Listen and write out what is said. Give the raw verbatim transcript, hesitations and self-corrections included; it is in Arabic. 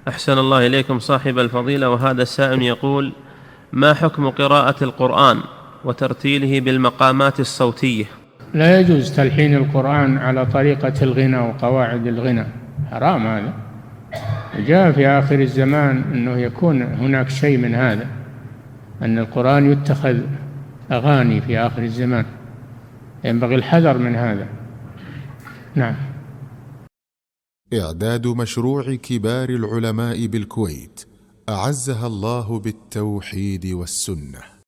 أحسن الله إليكم صاحب الفضيلة. وهذا السائل يقول: ما حكم قراءة القرآن وترتيله بالمقامات الصوتية؟ لا يجوز تلحين القرآن على طريقة الغنى وقواعد الغنى، حرام هذا. جاء في آخر الزمان أنه يكون هناك شيء من هذا، أن القرآن يتخذ أغاني في آخر الزمان، ينبغي الحذر من هذا. نعم. إعداد مشروع كبار العلماء بالكويت أعزها الله بالتوحيد والسنة.